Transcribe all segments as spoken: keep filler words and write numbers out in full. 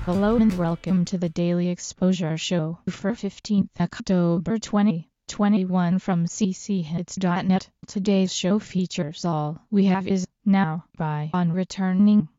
Hello and welcome to the Daily Exposure Show for fifteenth October twenty twenty-one from c c hits dot net. Today's show features All We Have Is Now by On Returning.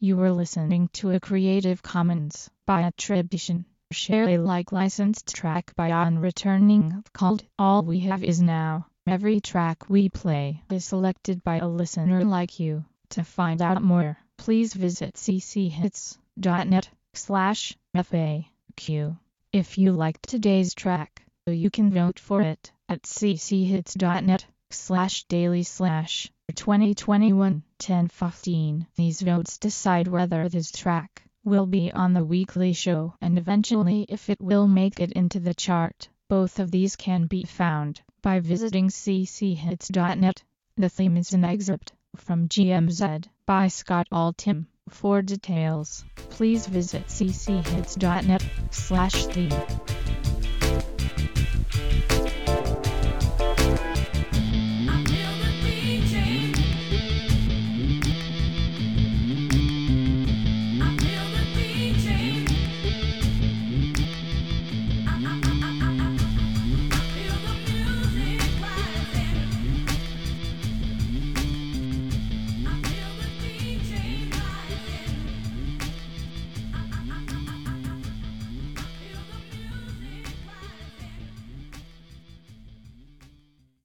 You were listening to a Creative Commons by attribution, share Alike licensed track by On Returning called All We Have Is Now. Every track we play is selected by a listener like you. To find out more, please visit cchits.net slash FAQ. If you liked today's track, you can vote for it at cchits.net slash daily slash twenty twenty-one ten fifteen. These votes decide whether this track will be on the weekly show and eventually if it will make it into the chart. Both of these can be found by visiting cchits.net. The theme is an excerpt from G M Z by Scott Altham. For details, please visit cchits.net slash theme.